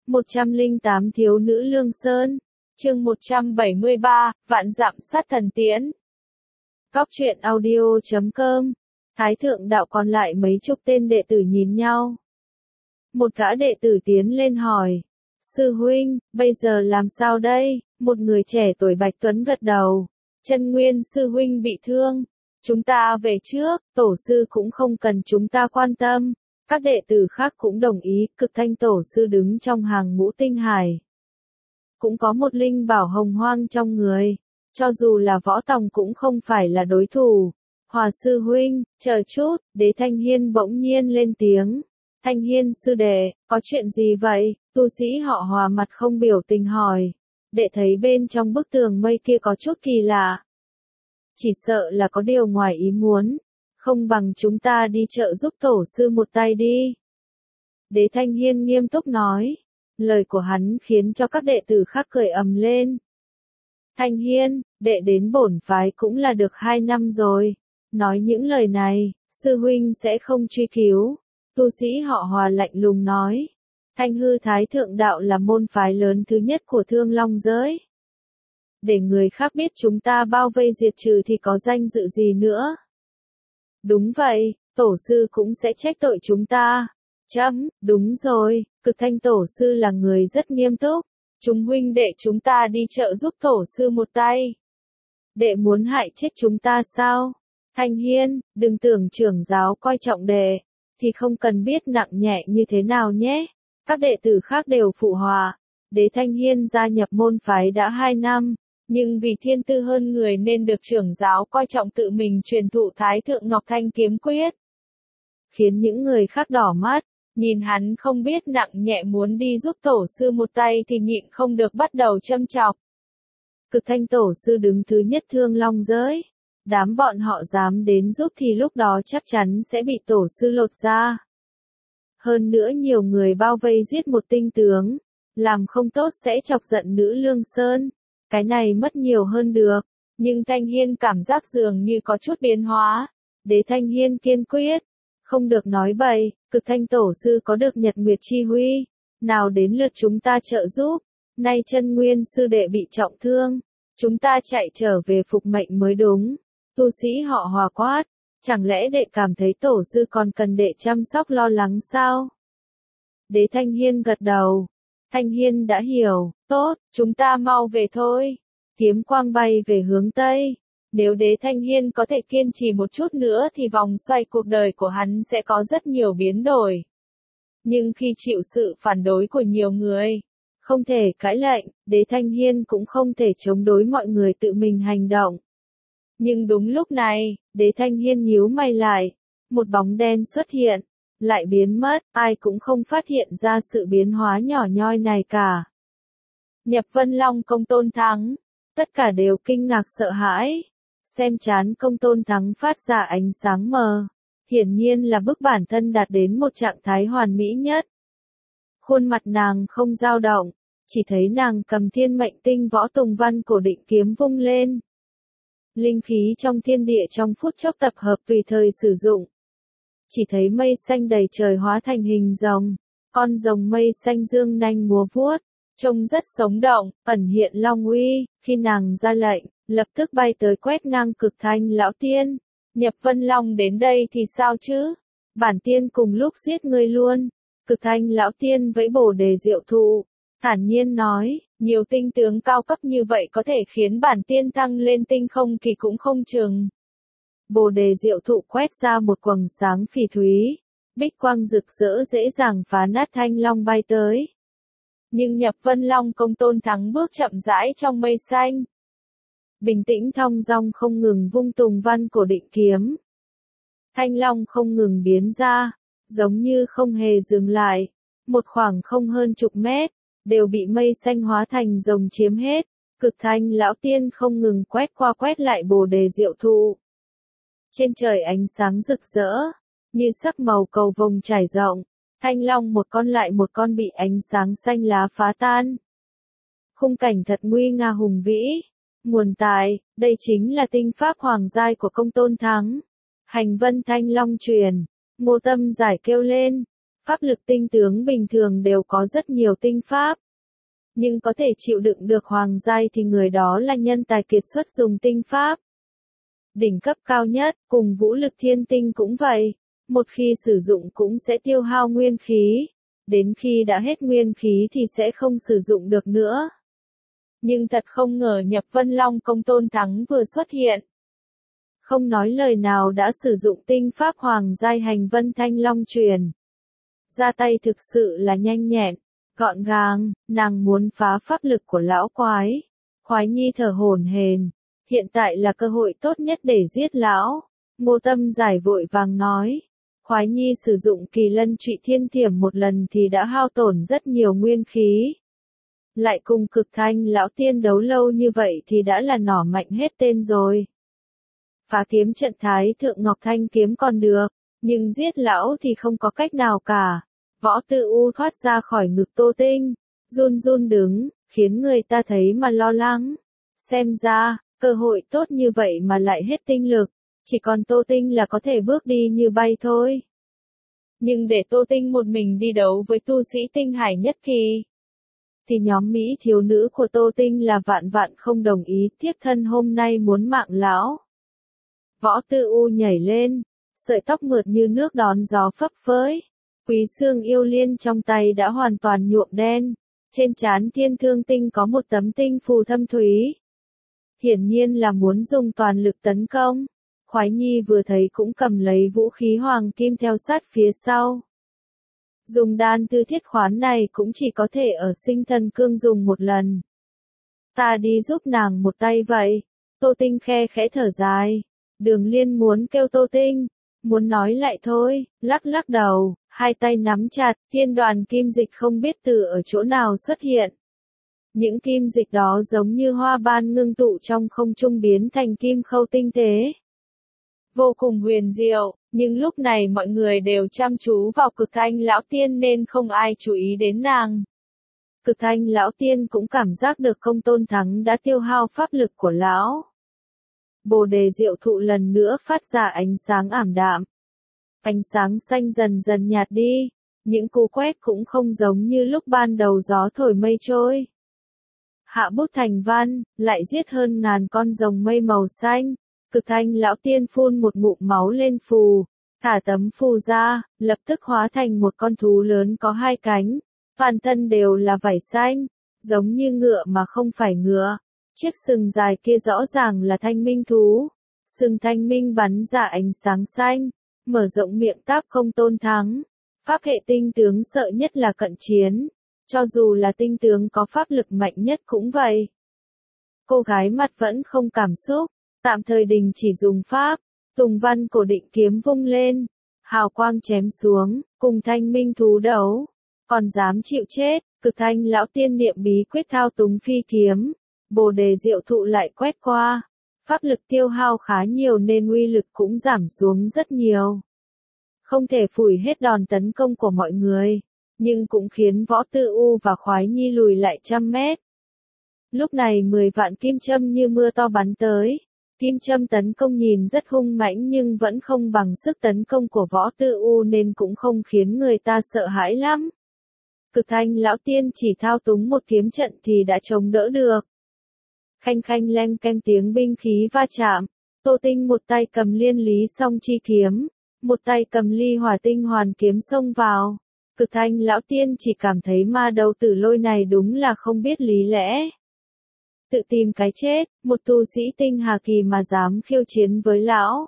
108 Thiếu nữ Lương Sơn. Chương 173, Vạn dặm sát thần tiễn. Cóc truyện audio.com. Thái thượng đạo còn lại mấy chục tên đệ tử nhìn nhau. Một gã đệ tử tiến lên hỏi. Sư huynh, bây giờ làm sao đây? Một người trẻ tuổi Bạch Tuấn gật đầu. Chân Nguyên sư huynh bị thương. Chúng ta về trước, tổ sư cũng không cần chúng ta quan tâm. Các đệ tử khác cũng đồng ý, Cực Thanh tổ sư đứng trong hàng ngũ tinh hải. Cũng có một linh bảo hồng hoang trong người. Cho dù là võ tòng cũng không phải là đối thủ. Hòa sư huynh, chờ chút, Đế Thanh Hiên bỗng nhiên lên tiếng. Thanh Hiên sư đệ, có chuyện gì vậy? Tu sĩ họ Hòa mặt không biểu tình hỏi. Đệ thấy bên trong bức tường mây kia có chút kỳ lạ. Chỉ sợ là có điều ngoài ý muốn. Không bằng chúng ta đi trợ giúp tổ sư một tay đi. Đế Thanh Hiên nghiêm túc nói. Lời của hắn khiến cho các đệ tử khác cười ầm lên. Thanh Hiên, đệ đến bổn phái cũng là được 2 năm rồi. Nói những lời này, sư huynh sẽ không truy cứu. Tu sĩ họ Hòa lạnh lùng nói. Thanh hư thái thượng đạo là môn phái lớn thứ nhất của Thương Long giới. Để người khác biết chúng ta bao vây diệt trừ thì có danh dự gì nữa. Đúng vậy, tổ sư cũng sẽ trách tội chúng ta. Đúng rồi, Cực Thanh tổ sư là người rất nghiêm túc. Chúng huynh đệ chúng ta đi trợ giúp tổ sư một tay. Đệ muốn hại chết chúng ta sao? Thanh Hiên, đừng tưởng trưởng giáo coi trọng đệ, thì không cần biết nặng nhẹ như thế nào nhé. Các đệ tử khác đều phụ họa. Đế Thanh Hiên gia nhập môn phái đã 2 năm, nhưng vì thiên tư hơn người nên được trưởng giáo coi trọng tự mình truyền thụ Thái Thượng Ngọc Thanh kiếm quyết. Khiến những người khác đỏ mắt, nhìn hắn không biết nặng nhẹ muốn đi giúp tổ sư một tay thì nhịn không được bắt đầu châm chọc. Cực Thanh tổ sư đứng thứ nhất Thương Long giới. Đám bọn họ dám đến giúp thì lúc đó chắc chắn sẽ bị tổ sư lột ra. Hơn nữa nhiều người bao vây giết một tinh tướng, làm không tốt sẽ chọc giận nữ Lương Sơn. Cái này mất nhiều hơn được, nhưng Thanh Hiên cảm giác dường như có chút biến hóa. Đế Thanh Hiên kiên quyết, không được nói bậy, Cực Thanh tổ sư có được Nhật Nguyệt chi huy, nào đến lượt chúng ta trợ giúp. Nay Chân Nguyên sư đệ bị trọng thương, chúng ta chạy trở về phục mệnh mới đúng. Tu sĩ họ Hòa quát, chẳng lẽ đệ cảm thấy tổ sư còn cần đệ chăm sóc lo lắng sao? Đế Thanh Hiên gật đầu. Thanh Hiên đã hiểu, tốt, chúng ta mau về thôi. Kiếm quang bay về hướng Tây. Nếu Đế Thanh Hiên có thể kiên trì một chút nữa thì vòng xoay cuộc đời của hắn sẽ có rất nhiều biến đổi. Nhưng khi chịu sự phản đối của nhiều người, không thể cãi lệnh, Đế Thanh Hiên cũng không thể chống đối mọi người tự mình hành động. Nhưng đúng lúc này, Đế Thanh Hiên nhíu mày lại, một bóng đen xuất hiện, lại biến mất, ai cũng không phát hiện ra sự biến hóa nhỏ nhoi này cả. Nhập Vân Long Công Tôn Thắng, tất cả đều kinh ngạc sợ hãi, xem trán Công Tôn Thắng phát ra ánh sáng mờ, hiển nhiên là bức bản thân đạt đến một trạng thái hoàn mỹ nhất. Khuôn mặt nàng không dao động, chỉ thấy nàng cầm thiên mệnh tinh võ tùng văn cổ định kiếm vung lên. Linh khí trong thiên địa trong phút chốc tập hợp tùy thời sử dụng. Chỉ thấy mây xanh đầy trời hóa thành hình rồng, con rồng mây xanh dương nanh múa vuốt, trông rất sống động, ẩn hiện long uy, khi nàng ra lệnh, lập tức bay tới quét ngang Cực Thanh lão tiên. Nhập Vân Long đến đây thì sao chứ? Bản tiên cùng lúc giết ngươi luôn. Cực Thanh lão tiên vẫy bồ đề diệu thụ, thản nhiên nói, nhiều tinh tướng cao cấp như vậy có thể khiến bản tiên thăng lên tinh không kỳ cũng không chừng. Bồ đề diệu thụ quét ra một quầng sáng phỉ thúy, bích quang rực rỡ dễ dàng phá nát thanh long bay tới. Nhưng Nhập Vân Long Công Tôn Thắng bước chậm rãi trong mây xanh. Bình tĩnh thong dong không ngừng vung tùng văn cổ định kiếm. Thanh long không ngừng biến ra, giống như không hề dừng lại. Một khoảng không hơn chục mét, đều bị mây xanh hóa thành rồng chiếm hết. Cực Thanh lão tiên không ngừng quét qua quét lại bồ đề diệu thụ. Trên trời ánh sáng rực rỡ, như sắc màu cầu vồng trải rộng, thanh long một con lại một con bị ánh sáng xanh lá phá tan. Khung cảnh thật nguy nga hùng vĩ. Nguồn tài, đây chính là tinh pháp hoàng giai của Công Tôn Thắng. Hành vân thanh long truyền, Ngô Tâm giải kêu lên. Pháp lực tinh tướng bình thường đều có rất nhiều tinh pháp. Nhưng có thể chịu đựng được hoàng giai thì người đó là nhân tài kiệt xuất dùng tinh pháp. Đỉnh cấp cao nhất, cùng vũ lực thiên tinh cũng vậy. Một khi sử dụng cũng sẽ tiêu hao nguyên khí. Đến khi đã hết nguyên khí thì sẽ không sử dụng được nữa. Nhưng thật không ngờ nhập Vân Long công Tôn Thắng vừa xuất hiện. Không nói lời nào đã sử dụng tinh pháp hoàng giai hành Vân Thanh Long truyền. Ra tay thực sự là nhanh nhẹn, gọn gàng, nàng muốn phá pháp lực của lão quái. Khoái Nhi thở hổn hển, hiện tại là cơ hội tốt nhất để giết lão. Ngô Tâm Giải vội vàng nói. Khoái Nhi sử dụng Kỳ Lân Trụy Thiên Thiểm một lần thì đã hao tổn rất nhiều nguyên khí. Lại cùng Cực Thanh lão tiên đấu lâu như vậy thì đã là nỏ mạnh hết tên rồi. Phá kiếm trận Thái Thượng Ngọc Thanh kiếm còn được, nhưng giết lão thì không có cách nào cả. Võ Tư U thoát ra khỏi ngực Tô Tinh, run run đứng, khiến người ta thấy mà lo lắng. Xem ra, cơ hội tốt như vậy mà lại hết tinh lực, chỉ còn Tô Tinh là có thể bước đi như bay thôi. Nhưng để Tô Tinh một mình đi đấu với tu sĩ tinh hải nhất thì nhóm Mỹ thiếu nữ của Tô Tinh là vạn vạn không đồng ý, thiếp thân hôm nay muốn mạng lão. Võ Tư U nhảy lên, sợi tóc mượt như nước đón gió phấp phới. Quý xương yêu liên trong tay đã hoàn toàn nhuộm đen, trên trán Thiên Thương Tinh có một tấm tinh phù thâm thúy. Hiển nhiên là muốn dùng toàn lực tấn công. Khoái Nhi vừa thấy cũng cầm lấy vũ khí hoàng kim theo sát phía sau. Dùng đan tư thiết khoán này cũng chỉ có thể ở Sinh Thần Cương dùng một lần. Ta đi giúp nàng một tay vậy. Tô Tinh khe khẽ thở dài. Đường Liên muốn kêu Tô Tinh, muốn nói lại thôi, lắc lắc đầu, hai tay nắm chặt, thiên đoàn kim dịch không biết từ ở chỗ nào xuất hiện. Những kim dịch đó giống như hoa ban ngưng tụ trong không trung biến thành kim khâu tinh tế. Vô cùng huyền diệu, nhưng lúc này mọi người đều chăm chú vào Cực Thanh lão tiên nên không ai chú ý đến nàng. Cực Thanh lão tiên cũng cảm giác được công Tôn Thắng đã tiêu hao pháp lực của lão. Bồ đề diệu thụ lần nữa phát ra ánh sáng ảm đạm. Ánh sáng xanh dần dần nhạt đi, những cú quét cũng không giống như lúc ban đầu gió thổi mây trôi. Hạ bút thành văn, lại giết hơn 1000 con rồng mây màu xanh. Cực Thanh lão tiên phun một ngụm máu lên phù, thả tấm phù ra, lập tức hóa thành một con thú lớn có 2 cánh, toàn thân đều là vảy xanh, giống như ngựa mà không phải ngựa. Chiếc sừng dài kia rõ ràng là thanh minh thú. Sừng thanh minh bắn ra ánh sáng xanh, mở rộng miệng táp công Tôn Thắng. Pháp hệ tinh tướng sợ nhất là cận chiến, cho dù là tinh tướng có pháp lực mạnh nhất cũng vậy. Cô gái mặt vẫn không cảm xúc, tạm thời đình chỉ dùng pháp. Tùng văn cổ định kiếm vung lên, hào quang chém xuống, cùng thanh minh thú đấu. Còn dám chịu chết, Cực Thanh lão tiên niệm bí quyết thao túng phi kiếm. Bồ đề diệu thụ lại quét qua. Pháp lực tiêu hao khá nhiều nên uy lực cũng giảm xuống rất nhiều. Không thể phủi hết đòn tấn công của mọi người, nhưng cũng khiến Võ Tư U và Khoái Nhi lùi lại 100 mét. Lúc này 10 vạn kim châm như mưa to bắn tới. Kim châm tấn công nhìn rất hung mãnh nhưng vẫn không bằng sức tấn công của Võ Tư U nên cũng không khiến người ta sợ hãi lắm. Cực Thanh lão tiên chỉ thao túng một kiếm trận thì đã chống đỡ được. Khanh khanh leng keng tiếng binh khí va chạm. Tô Tinh một tay cầm Liên Lý Song chi kiếm, một tay cầm Ly Hỏa Tinh Hoàn kiếm xông vào. Cực Thanh lão tiên chỉ cảm thấy ma đầu tử lôi này đúng là không biết lý lẽ. Tự tìm cái chết, một tu sĩ tinh hà kỳ mà dám khiêu chiến với lão.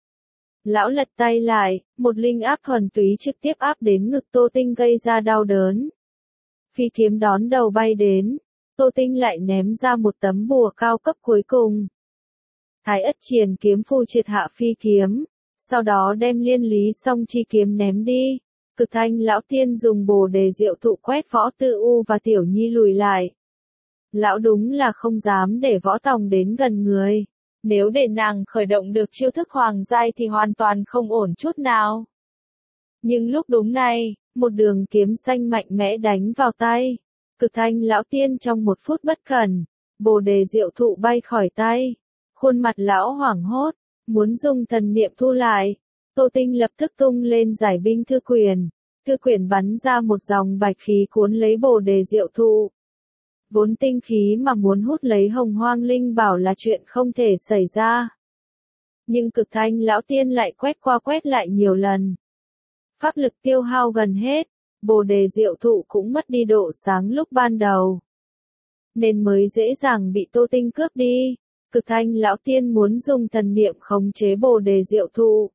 Lão lật tay lại, một linh áp thuần túy trực tiếp áp đến ngực Tô Tinh gây ra đau đớn. Phi kiếm đón đầu bay đến, Tô Tinh lại ném ra một tấm bùa cao cấp cuối cùng. Thái Ất Triền kiếm phù triệt hạ phi kiếm, sau đó đem Liên Lý Song chi kiếm ném đi. Cực Thanh lão tiên dùng bồ đề diệu thụ quét Võ Tư U và Tiểu Nhi lùi lại. Lão đúng là không dám để Võ Tòng đến gần người. Nếu để nàng khởi động được chiêu thức hoàng giai thì hoàn toàn không ổn chút nào. Nhưng lúc đúng này, một đường kiếm xanh mạnh mẽ đánh vào tay. Cực Thanh lão tiên trong một phút bất cẩn, bồ đề diệu thụ bay khỏi tay. Khuôn mặt lão hoảng hốt, muốn dùng thần niệm thu lại. Tô Tinh lập tức tung lên giải binh thư quyền. thư quyển bắn ra một dòng bạch khí cuốn lấy Bồ Đề Diệu Thụ. Vốn tinh khí mà muốn hút lấy Hồng Hoang Linh Bảo là chuyện không thể xảy ra. Nhưng Cực Thanh lão tiên lại quét qua quét lại nhiều lần. Pháp lực tiêu hao gần hết, Bồ Đề Diệu Thụ cũng mất đi độ sáng lúc ban đầu, nên mới dễ dàng bị Tô Tinh cướp đi. Cực Thanh lão tiên muốn dùng thần niệm khống chế Bồ Đề Diệu Thụ.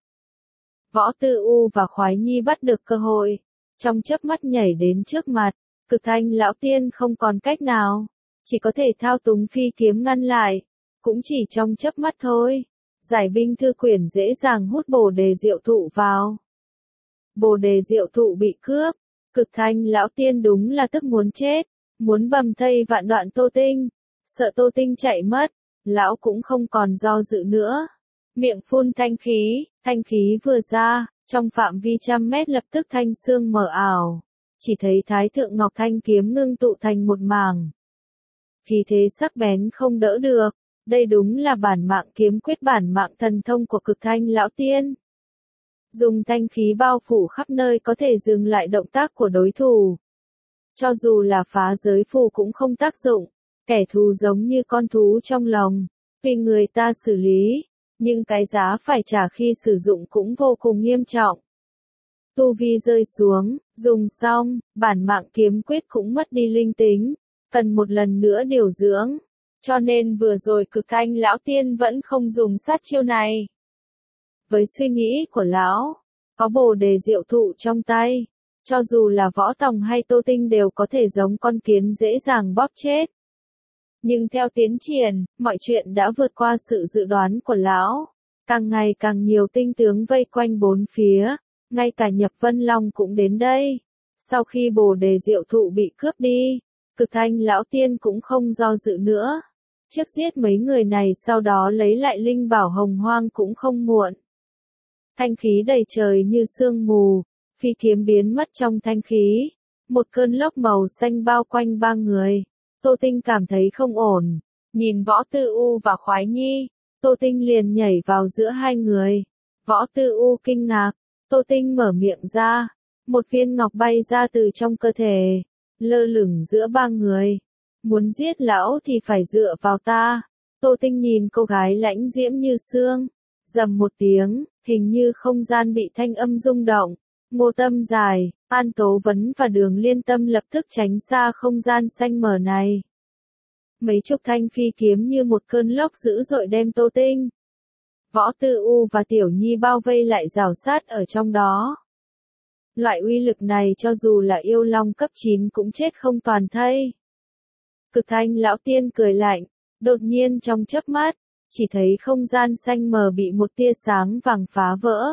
Võ Tư U và Khoái Nhi bắt được cơ hội, trong chớp mắt nhảy đến trước mặt. Cực Thanh lão tiên không còn cách nào, chỉ có thể thao túng phi kiếm ngăn lại, cũng chỉ trong chớp mắt thôi. Giải binh thư quyển dễ dàng hút Bồ Đề Diệu Thụ vào. Bồ Đề Diệu Thụ bị cướp, Cực Thanh lão tiên đúng là tức muốn chết, muốn bầm thây vạn đoạn Tô Tinh. Sợ Tô Tinh chạy mất, lão cũng không còn do dự nữa. Miệng phun thanh khí vừa ra, trong phạm vi trăm mét lập tức thanh xương mờ ảo. Chỉ thấy Thái Thượng Ngọc Thanh kiếm ngưng tụ thành một mảng. Khí thế sắc bén không đỡ được, đây đúng là bản mạng kiếm quyết, bản mạng thần thông của Cực Thanh lão tiên. Dùng thanh khí bao phủ khắp nơi có thể dừng lại động tác của đối thủ. Cho dù là phá giới phù cũng không tác dụng, kẻ thù giống như con thú trong lồng, vì người ta xử lý, nhưng cái giá phải trả khi sử dụng cũng vô cùng nghiêm trọng. Tu vi rơi xuống, dùng xong, bản mạng kiếm quyết cũng mất đi linh tính, cần một lần nữa điều dưỡng. Cho nên vừa rồi Cực Thanh lão tiên vẫn không dùng sát chiêu này. Với suy nghĩ của lão, có Bồ Đề Diệu Thụ trong tay, cho dù là Võ Tòng hay Tô Tinh đều có thể giống con kiến dễ dàng bóp chết. Nhưng theo tiến triển, mọi chuyện đã vượt qua sự dự đoán của lão. Càng ngày càng nhiều tinh tướng vây quanh bốn phía, ngay cả Nhập Vân Long cũng đến đây. Sau khi Bồ Đề Diệu Thụ bị cướp đi, Cực Thanh lão tiên cũng không do dự nữa. Trước giết mấy người này sau đó lấy lại linh bảo Hồng Hoang cũng không muộn. Thanh khí đầy trời như sương mù, phi kiếm biến mất trong thanh khí. Một cơn lốc màu xanh bao quanh ba người. Tô Tinh cảm thấy không ổn, nhìn Võ Tư U và Khoái Nhi, Tô Tinh liền nhảy vào giữa hai người. Võ Tư U kinh ngạc, Tô Tinh mở miệng ra, một viên ngọc bay ra từ trong cơ thể, lơ lửng giữa ba người. Muốn giết lão thì phải dựa vào ta. Tô Tinh nhìn cô gái lãnh diễm như sương, rầm một tiếng, hình như không gian bị thanh âm rung động. Ngô Tâm Dài, An Tố Vấn và Đường Liên Tâm lập tức tránh xa không gian xanh mờ này. Mấy chục thanh phi kiếm như một cơn lốc dữ dội đem Tô Tinh, Võ Tư U và Tiểu Nhi bao vây lại rào sát ở trong đó. Loại uy lực này cho dù là yêu long cấp 9 cũng chết không toàn thây. Cực Thanh lão tiên cười lạnh, đột nhiên trong chớp mắt, chỉ thấy không gian xanh mờ bị một tia sáng vàng phá vỡ.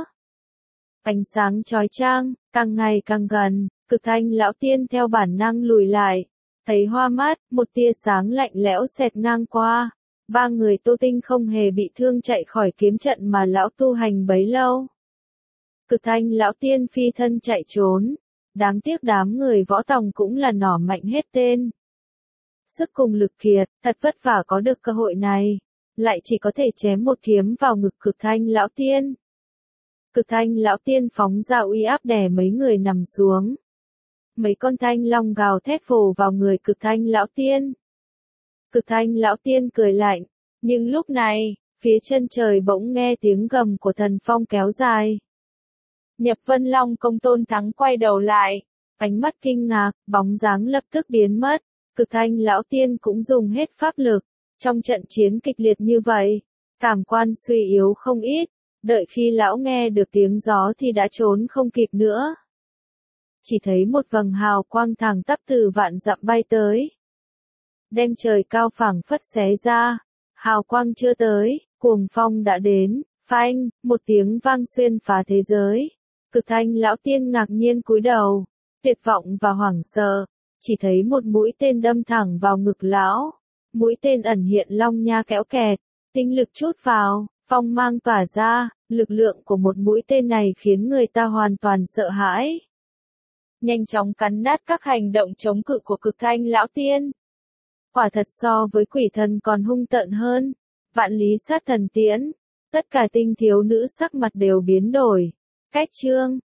Ánh sáng chói chang, càng ngày càng gần, Cực Thanh lão tiên theo bản năng lùi lại, thấy hoa mắt, một tia sáng lạnh lẽo xẹt ngang qua. Ba người Tô Tinh không hề bị thương chạy khỏi kiếm trận mà lão tu hành bấy lâu. Cực Thanh lão tiên phi thân chạy trốn, đáng tiếc đám người Võ Tòng cũng là nỏ mạnh hết tên. Sức cùng lực kiệt, thật vất vả có được cơ hội này, lại chỉ có thể chém một kiếm vào ngực Cực Thanh lão tiên. Cực Thanh lão tiên phóng ra uy áp đè mấy người nằm xuống. Mấy con thanh long gào thét vồ vào người Cực Thanh lão tiên. Cực Thanh lão tiên cười lạnh, nhưng lúc này, phía chân trời bỗng nghe tiếng gầm của thần phong kéo dài. Nhập Vân Long công Tôn Thắng quay đầu lại, ánh mắt kinh ngạc, bóng dáng lập tức biến mất. Cực Thanh lão tiên cũng dùng hết pháp lực. Trong trận chiến kịch liệt như vậy, cảm quan suy yếu không ít, đợi khi lão nghe được tiếng gió thì đã trốn không kịp nữa. Chỉ thấy một vầng hào quang thẳng tắp từ vạn dặm bay tới, đem trời cao phảng phất xé ra. Hào quang chưa tới, cuồng phong đã đến, phanh, một tiếng vang xuyên phá thế giới. Cực Thanh lão tiên ngạc nhiên cúi đầu, tuyệt vọng và hoảng sợ, chỉ thấy một mũi tên đâm thẳng vào ngực lão. Mũi tên ẩn hiện long nha kéo kẹt, tinh lực chút vào, phong mang tỏa ra, lực lượng của một mũi tên này khiến người ta hoàn toàn sợ hãi. Nhanh chóng cắn nát các hành động chống cự của Cực Thanh lão tiên. Quả thật so với quỷ thần còn hung tợn hơn. Vạn lý sát thần tiễn. Tất cả tinh thiếu nữ sắc mặt đều biến đổi. Cách chương